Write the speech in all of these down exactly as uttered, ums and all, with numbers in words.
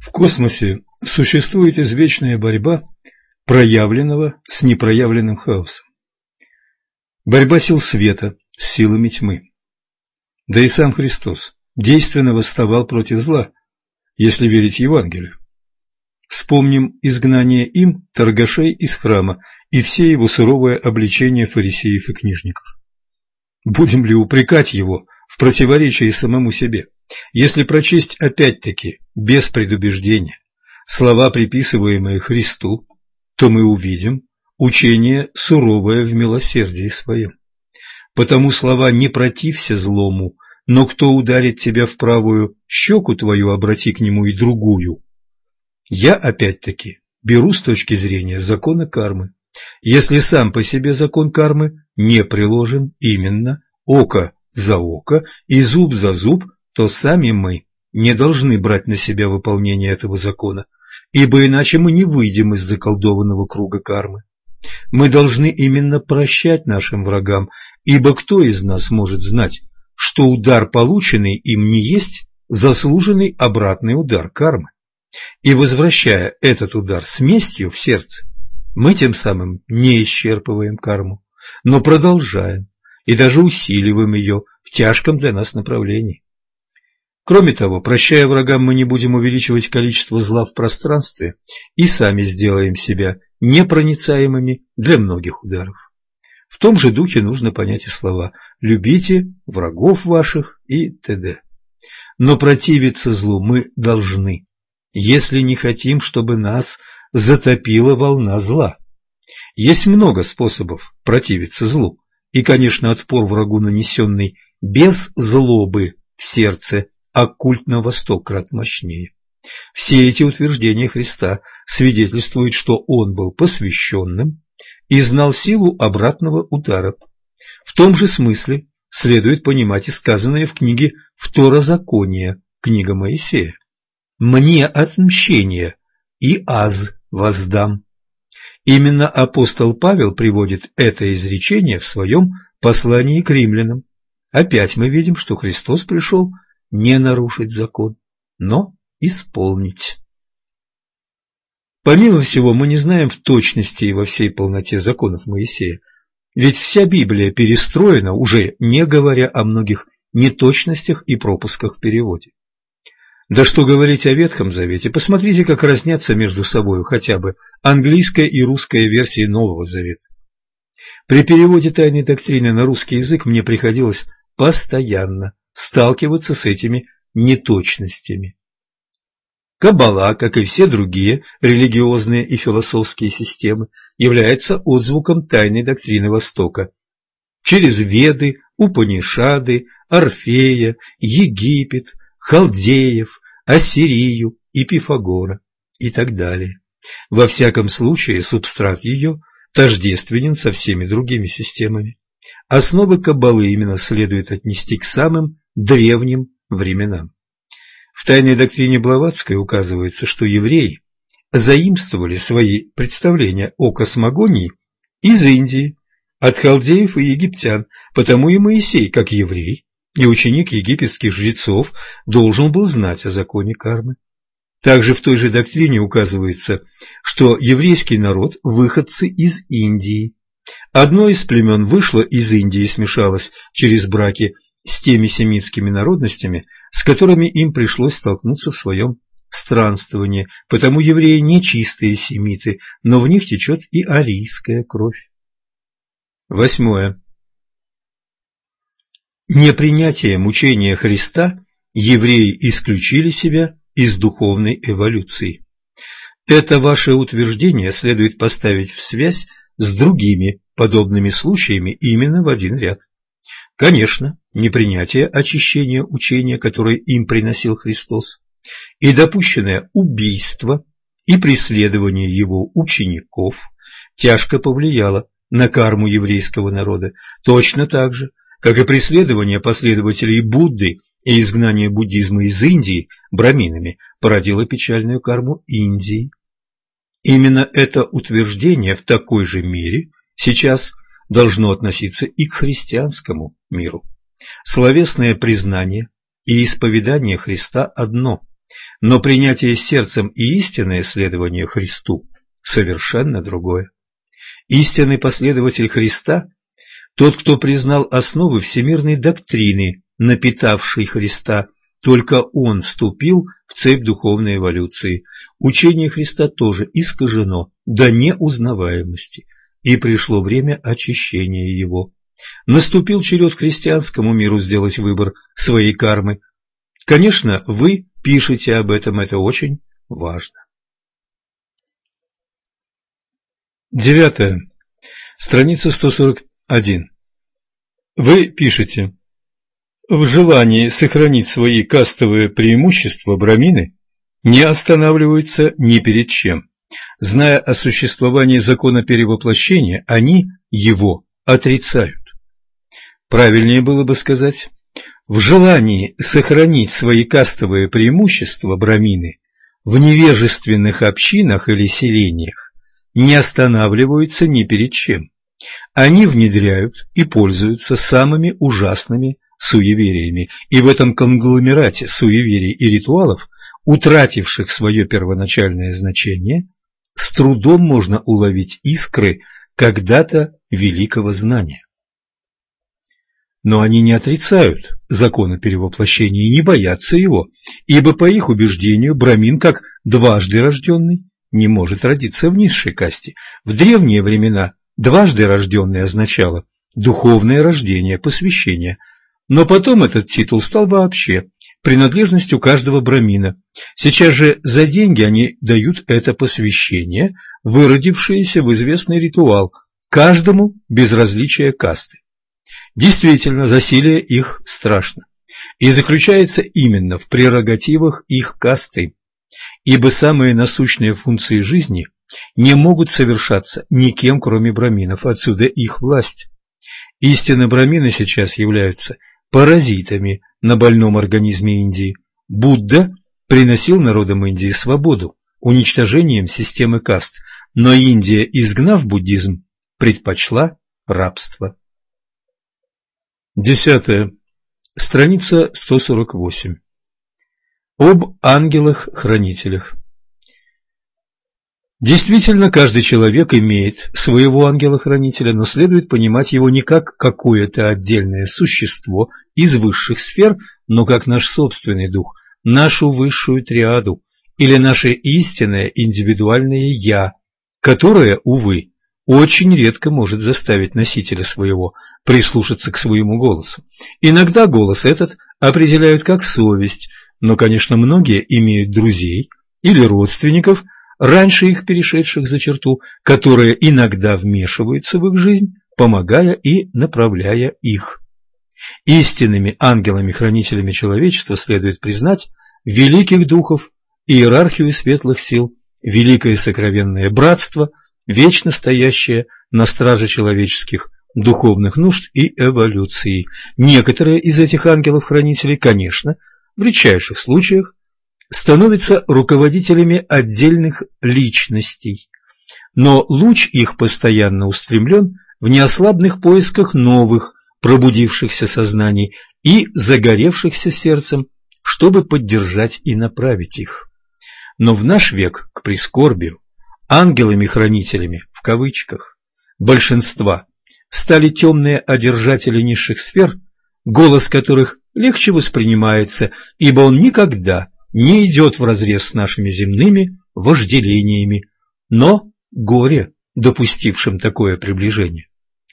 В космосе существует извечная борьба проявленного с непроявленным хаосом. Борьба сил света с силами тьмы. Да и сам Христос действенно восставал против зла, если верить Евангелию. Вспомним изгнание им торгашей из храма и все его суровое обличение фарисеев и книжников. Будем ли упрекать его в противоречии самому себе? Если прочесть опять-таки, без предубеждения, слова, приписываемые Христу, то мы увидим учение суровое в милосердии своем. Потому слова «не протився злому», но кто ударит тебя в правую щеку твою, обрати к нему и другую. Я, опять-таки, беру с точки зрения закона кармы. Если сам по себе закон кармы не приложен именно око за око и зуб за зуб, то сами мы не должны брать на себя выполнение этого закона, ибо иначе мы не выйдем из заколдованного круга кармы. Мы должны именно прощать нашим врагам, ибо кто из нас может знать, что удар, полученный им, не есть заслуженный обратный удар кармы? И возвращая этот удар с местью в сердце, мы тем самым не исчерпываем карму, но продолжаем и даже усиливаем ее в тяжком для нас направлении. Кроме того, прощая врагам, мы не будем увеличивать количество зла в пространстве и сами сделаем себя непроницаемыми для многих ударов. В том же духе нужно понять и слова «любите врагов ваших» и т.д. Но противиться злу мы должны, если не хотим, чтобы нас затопила волна зла. Есть много способов противиться злу, и, конечно, отпор врагу, нанесенный без злобы в сердце, оккультно во сто крат мощнее. Все эти утверждения Христа свидетельствуют, что Он был посвященным и знал силу обратного удара. В том же смысле следует понимать и сказанное в книге Второзакония, книга Моисея: «Мне отмщение, и аз воздам». Именно апостол Павел приводит это изречение в своем послании к римлянам. Опять мы видим, что Христос пришел не нарушить закон, но исполнить. Помимо всего, мы не знаем в точности и во всей полноте законов Моисея, ведь вся Библия перестроена, уже не говоря о многих неточностях и пропусках в переводе. Да что говорить о Ветхом Завете, посмотрите, как разнятся между собой хотя бы английская и русская версии Нового Завета. При переводе «Тайной доктрины» на русский язык мне приходилось постоянно сталкиваться с этими неточностями. Каббала, как и все другие религиозные и философские системы, является отзвуком тайной доктрины Востока. Через Веды, Упанишады, Орфея, Египет, Халдеев, Ассирию и Пифагора и так далее. Во всяком случае, субстрат ее тождественен со всеми другими системами. Основы Каббалы именно следует отнести к самым древним временам. В тайной доктрине Блаватской указывается, что евреи заимствовали свои представления о космогонии из Индии, от халдеев и египтян, потому и Моисей, как еврей и ученик египетских жрецов, должен был знать о законе кармы. Также в той же доктрине указывается, что еврейский народ – выходцы из Индии. Одно из племен вышло из Индии и смешалось через браки с теми семитскими народностями, с которыми им пришлось столкнуться в своем странствовании, потому евреи не чистые семиты, но в них течет и арийская кровь. Восьмое. Непринятием учения Христа евреи исключили себя из духовной эволюции. Это ваше утверждение следует поставить в связь с другими подобными случаями именно в один ряд. Конечно, непринятие очищения учения, которое им приносил Христос, и допущенное убийство и преследование его учеников тяжко повлияло на карму еврейского народа, точно так же, как и преследование последователей Будды и изгнание буддизма из Индии браминами породило печальную карму Индии. Именно это утверждение в такой же мере сейчас должно относиться и к христианскому миру. Словесное признание и исповедание Христа одно, Но принятие сердцем и истинное следование Христу совершенно другое. Истинный последователь Христа – тот, кто признал основы всемирной доктрины, напитавшей Христа. Только он вступил в цепь духовной эволюции. Учение Христа тоже искажено до неузнаваемости, и пришло время очищения его. Наступил черед христианскому миру сделать выбор своей кармы. Конечно, вы пишете об этом, это очень важно. Девятое. Страница сто сорок один. Вы пишете: в желании сохранить свои кастовые преимущества брамины не останавливаются ни перед чем. Зная о существовании закона перевоплощения, они его отрицают. Правильнее было бы сказать: в желании сохранить свои кастовые преимущества брамины в невежественных общинах или селениях не останавливаются ни перед чем. Они внедряют и пользуются самыми ужасными суевериями, и в этом конгломерате суеверий и ритуалов, утративших свое первоначальное значение, с трудом можно уловить искры когда-то великого знания. Но они не отрицают закона перевоплощения и не боятся его, ибо, по их убеждению, брамин, как дважды рожденный, не может родиться в низшей касте. В древние времена дважды рожденный означало духовное рождение, посвящение, но потом этот титул стал вообще принадлежностью каждого брамина. Сейчас же за деньги они дают это посвящение, выродившееся в известный ритуал, каждому без различия касты. Действительно, засилие их страшно и заключается именно в прерогативах их касты, ибо самые насущные функции жизни не могут совершаться никем, кроме браминов, отсюда их власть. Истинно брамины сейчас являются паразитами на больном организме Индии. Будда приносил народам Индии свободу уничтожением системы каст, но Индия, изгнав буддизм, предпочла рабство. Десятое. Страница сто сорок восемь. Об ангелах-хранителях. Действительно, каждый человек имеет своего ангела-хранителя, но следует понимать его не как какое-то отдельное существо из высших сфер, но как наш собственный дух, нашу высшую триаду или наше истинное индивидуальное «я», которое, увы, очень редко может заставить носителя своего прислушаться к своему голосу. Иногда голос этот определяют как совесть, но, конечно, многие имеют друзей или родственников, раньше их перешедших за черту, которые иногда вмешиваются в их жизнь, помогая и направляя их. Истинными ангелами-хранителями человечества следует признать великих духов, иерархию светлых сил, великое сокровенное братство, вечно стоящее на страже человеческих духовных нужд и эволюции. Некоторые из этих ангелов-хранителей, конечно, в редчайших случаях, становятся руководителями отдельных личностей, но луч их постоянно устремлен в неослабных поисках новых, пробудившихся сознаний и загоревшихся сердцем, чтобы поддержать и направить их. Но в наш век, к прискорбию, ангелами-хранителями, в кавычках, большинства стали темные одержатели низших сфер, голос которых легче воспринимается, ибо он никогда не идет вразрез с нашими земными вожделениями, но горе допустившим такое приближение.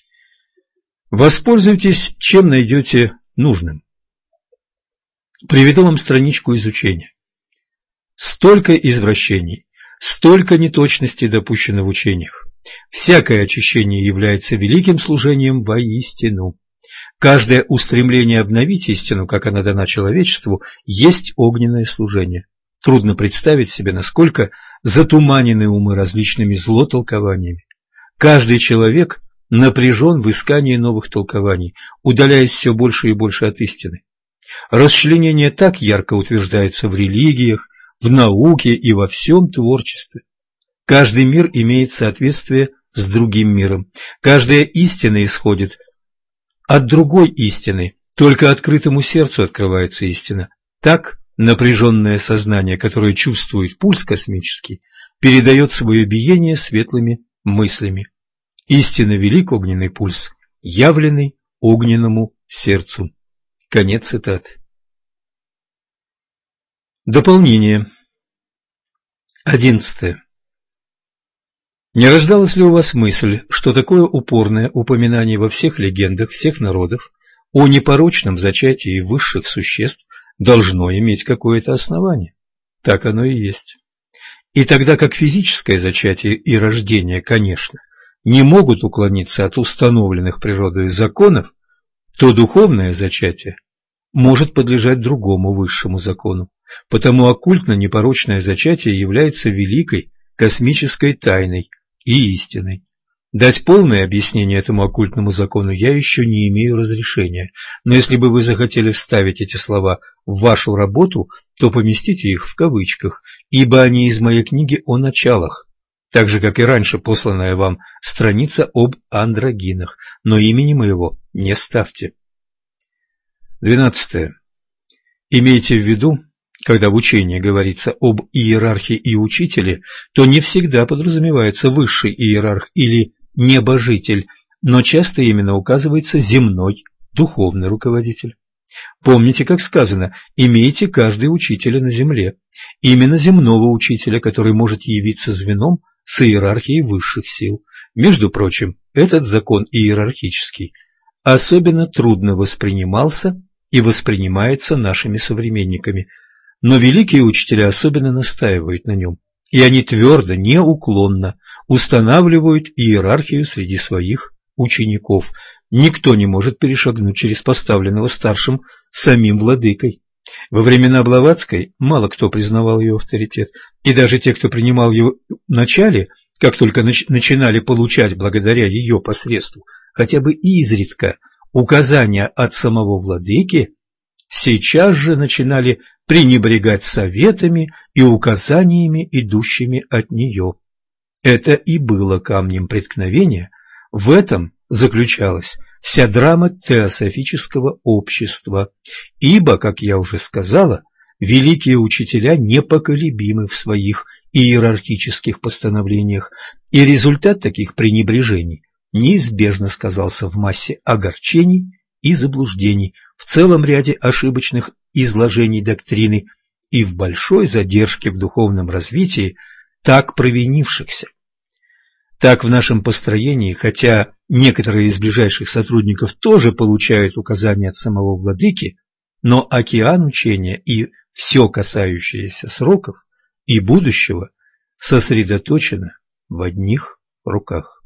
Воспользуйтесь, чем найдете нужным. Приведу вам страничку изучения. Столько извращений, столько неточностей допущено в учениях. Всякое очищение является великим служением воистину. Каждое устремление обновить истину, как она дана человечеству, есть огненное служение. Трудно представить себе, насколько затуманены умы различными злотолкованиями. Каждый человек напряжен в искании новых толкований, удаляясь все больше и больше от истины. Расчленение так ярко утверждается в религиях, в науке и во всем творчестве. Каждый мир имеет соответствие с другим миром. Каждая истина исходит от другой истины. Только открытому сердцу открывается истина. Так Напряженное сознание, которое чувствует пульс космический, передает свое биение светлыми мыслями. Истинно велик огненный пульс, явленный огненному сердцу. Конец цитаты. Дополнение. Одиннадцатое. Не рождалась ли у вас мысль, что такое упорное упоминание во всех легендах всех народов о непорочном зачатии высших существ должно иметь какое-то основание? Так оно и есть. И тогда как физическое зачатие и рождение, конечно, не могут уклониться от установленных природой законов, то духовное зачатие может подлежать другому высшему закону. Потому оккультно-непорочное зачатие является великой космической тайной и истиной. Дать полное объяснение этому оккультному закону я еще не имею разрешения, но если бы вы захотели вставить эти слова в вашу работу, то поместите их в кавычках, ибо они из моей книги о началах, так же, как и раньше посланная вам страница об андрогинах, но имени моего не ставьте. Двенадцатое. Имейте в виду, когда в учении говорится об иерархе и учителе, то не всегда подразумевается высший иерарх или небожитель, но часто именно указывается земной духовный руководитель. Помните, как сказано, имейте каждый учителя на земле, именно земного учителя, который может явиться звеном с иерархией высших сил. Между прочим, этот закон иерархический особенно трудно воспринимался и воспринимается нашими современниками, но великие учителя особенно настаивают на нем, и они твердо, неуклонно устанавливают иерархию среди своих учеников. Никто не может перешагнуть через поставленного старшим самим владыкой. Во времена Блаватской мало кто признавал ее авторитет, и даже те, кто принимал его в начале, как только нач- начинали получать благодаря ее посредству хотя бы изредка указания от самого владыки, сейчас же начинали пренебрегать советами и указаниями, идущими от нее. Это и было камнем преткновения, в этом заключалась вся драма теософического общества, ибо, как я уже сказала, великие учителя непоколебимы в своих иерархических постановлениях, и результат таких пренебрежений неизбежно сказался в массе огорчений и заблуждений, в целом ряде ошибочных изложений доктрины и в большой задержке в духовном развитии так провинившихся. Так в нашем построении, хотя некоторые из ближайших сотрудников тоже получают указания от самого владыки, но океан учения и все касающееся сроков и будущего сосредоточено в одних руках.